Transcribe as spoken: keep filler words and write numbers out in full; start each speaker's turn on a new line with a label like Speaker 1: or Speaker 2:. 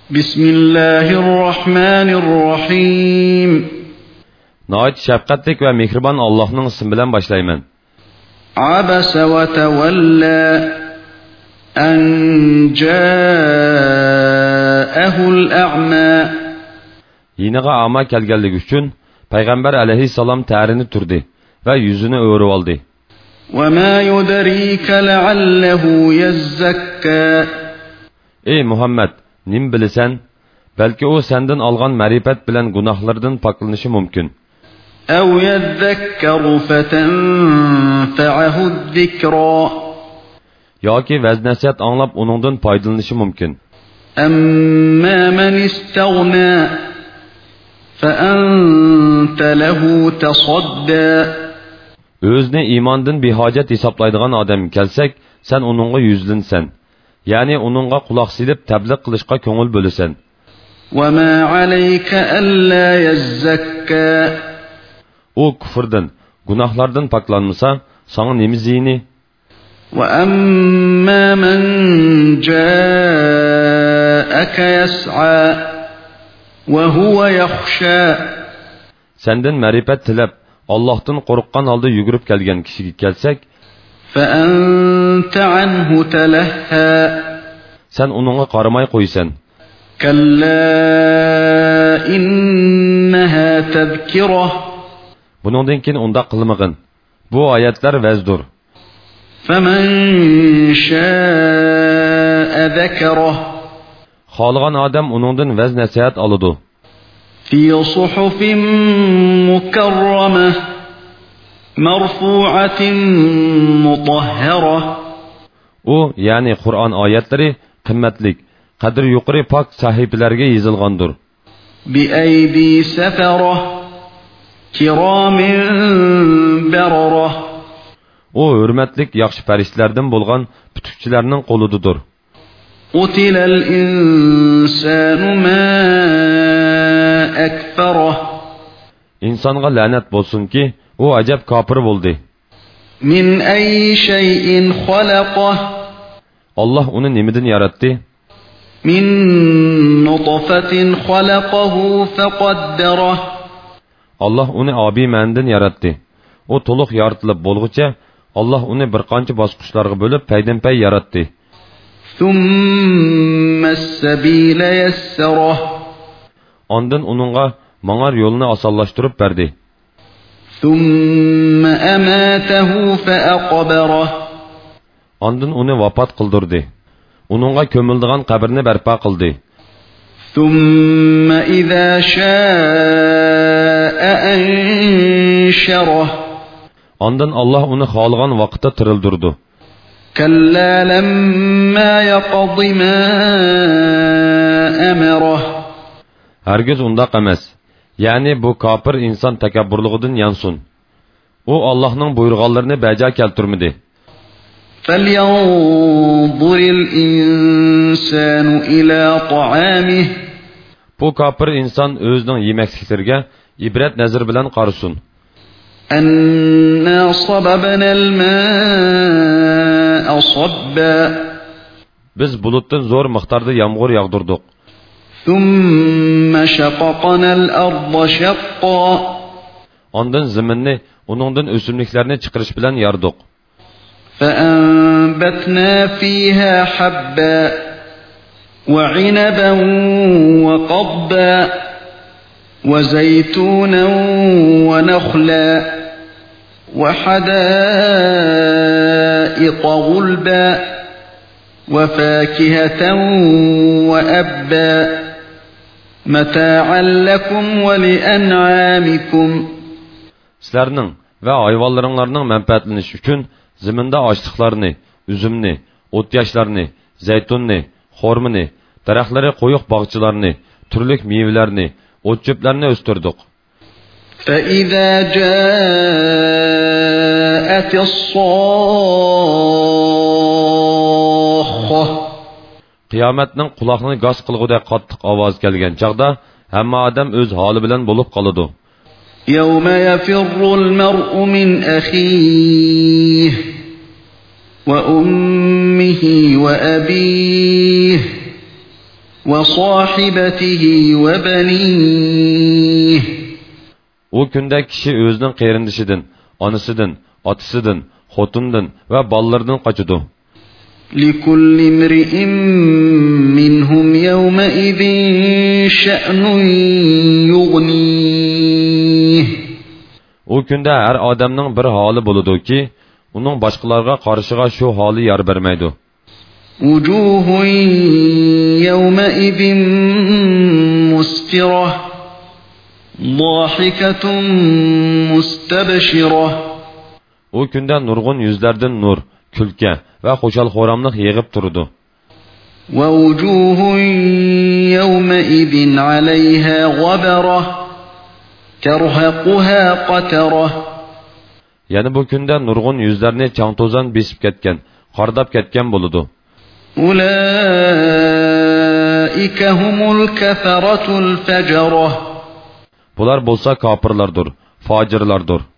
Speaker 1: Bismillahirrahmanirrahim.
Speaker 2: Nəhayət şəfqətlik və mehriban Allah'ın ismi bilan başlayman.
Speaker 1: Abasa və təvəlla an ca'ahul a'ma.
Speaker 2: Yeniğə ama kelganligi uchun Payg'ambar alayhissalom tərini turdi və yüzünü o'rib oldi.
Speaker 1: Və ma yudrika la'allahu yazzakka.
Speaker 2: Ey Muhammed, nim bilsən? Belki o senden alğan mərifət bilan günahlardan paklanishi mumkin.
Speaker 1: Əv yəzzəkkaru fətənfə'ahu zikra.
Speaker 2: Yoki vəz-nəsihət anlab onundan faydalanishi mumkin.
Speaker 1: Əmmə mən istəğnə fəəntə ləhu təsaddə.
Speaker 2: Özünü imandan bihacət hesablaydigan adam kelsək, sen onunla yüzlünsən. Yani onunla kulaq silib təbliğ qilishqa ko'ngil bo'lasan.
Speaker 1: وَمَا عَلَيْكَ أَلَّا يَزَّكَّى.
Speaker 2: O küfrdən, günahlardan paklanmasa, sana nemi ziyini?
Speaker 1: وَأَمَّا مَنْ جَاءَكَ يَسْعَى وَهُوَ يَخْشَى.
Speaker 2: Senden mərifət tilab, Allah'tan qoruqqan halda yugurib kelgan kishiga kelsək,
Speaker 1: فَأَنْتَ عَنْهُ تَلَهَّى.
Speaker 2: Sen onunla qaramay qoysan.
Speaker 1: كَلَّا إِنَّهَا تَذْكِرَةٌ.
Speaker 2: Bunundan keyin unda qılmagın. Bu ayetler vəzdur.
Speaker 1: فَمَنْ شَاءَ ذَكَرَهُ.
Speaker 2: Xalığan adam onundan vəz nəsihət alıdı.
Speaker 1: فِي صُحُفٍ مُكَرَّمَةٍ مَرْفُوعَةٍ مُطَهَّرَةٍ.
Speaker 2: O, yani Kur'an ayetleri kıymetlik, kadir yukarı pak sahibelerge yazılgandır.
Speaker 1: بِأَيْدِي سَفَرَةٍ كِرَامٍ بَرَرَةٍ.
Speaker 2: O, hürmetlik yaxşı perişlerden bulgan pütükçilerinin kolududur.
Speaker 1: قُتِلَ الْإِنسَانُ مَا أَكْفَرَهُ.
Speaker 2: İnsanga lanet bolsun ki, o acep kapır buldu.
Speaker 1: مِنْ أَيِّ شَيْءٍ خَلَقَهُ.
Speaker 2: Allah onu nimidin yarattı?
Speaker 1: مِنْ نُطْفَةٍ خَلَقَهُ فَقَدَّرَهُ.
Speaker 2: Allah onu abi menden yarattı. O toluq yaratılıp bolğuça, Allah onu bir qancha basqıçlarga bölüp paydan-pay yarattı.
Speaker 1: ثُمَّ السَّبِيلَ يَسَّرَهُ.
Speaker 2: Ondan onunğa manar yolunu asallaştırıp berdi.
Speaker 1: ثُمَّ أَمَاتَهُ فَأَقْبَرَهُ.
Speaker 2: Ondan onu vafat kıldırdı. Onunğa kömüldüğün kabrini berpa kıldı.
Speaker 1: ثُمَّ إِذَا شَاءَ أَنْشَرَهُ.
Speaker 2: Ondan Allah onu xalığan vakitte tırıldırdı.
Speaker 1: كَلَّا لَمَّا يَقْضِ مَا أَمَرَهُ.
Speaker 2: Hergiz undaq emas. Yani bu kafir insan tekabburluğundan yansın. O Allah'ın buyurganlarını beca keltirmedi.
Speaker 1: فَلْيَنْظُرِ الْإِنْسَانُ إِلَى طَعَامِهِ.
Speaker 2: Bu kafir insan özünün yemekliklerine ibret nezir bilen qarısın.
Speaker 1: أَنَّا صَبَبْنَا الْمَاءَ صَبًّا.
Speaker 2: Biz buluttan zor miqdarda yağmur yağdırdık.
Speaker 1: ثُمَّ شَقَقْنَا الْأَرْضَ شَقًّا.
Speaker 2: Ondan zeminni, onundan ösümliklerini çıkırış bilen yardık.
Speaker 1: فَأَنْبَتْنَا فِيهَا حَبًّا وَعِنَبًا وَقَضْبًا وَزَيْتُونًا وَنَخْلًا وَحَدَائِقَ غُلْبًا وَفَاكِهَةً وَأَبًّا مَتَاعًا لَكُمْ وَلِأَنْعَامِكُمْ.
Speaker 2: Sizlerinin ve hayvanlarının menfaatleniş üçün ziminde açlıklarını, üzümni, otyaşlarını, zeytunni, hormini, daraxtları qoyuq bağçılarını, türlük meyvelerini, ot çöplerini östürdük.
Speaker 1: فَإِذَا جَاءَتِ الصَّاخَّةُ.
Speaker 2: Kıyametinin kulağını gaz qılğıda qattiq avaz kelgen çağda, hamma adam öz hali bilen bolup qalıdı.
Speaker 1: يَوْمَ يَفِرُّ الْمَرْءُ مِنْ أَخِيهِ وَأُمِّهِ وَأَبِيهِ وصاحبته وبنيه.
Speaker 2: O kunda kishi o'zining qarindishidan, onasidan, otasidan, xotindan va bolalardan qochadi.
Speaker 1: لكل امرئ منهم يومئذ شأن يغنيه.
Speaker 2: O kunda har odamning bir holi bo'ladi-ki, uning boshqalarga qarishiga shu holi yar bermaydi.
Speaker 1: وجوه يومئذ مسفرة ضاحكة مستبشرة.
Speaker 2: O kunda nurg'un yuzlardan nur, kulka va xo'shal-xo'ramlik yig'ib turdi.
Speaker 1: ووجوه يومئذ عليها غبرة ترهقها قترة.
Speaker 2: Ya'ni bu kunda nurg'un yuzlarni chang-to'zon besib ketgan, qordab ketgan bo'ladi.
Speaker 1: أولئك هم الكفرة الفجرة.
Speaker 2: Bular bo'lsa kofirlardir, fojirlardir.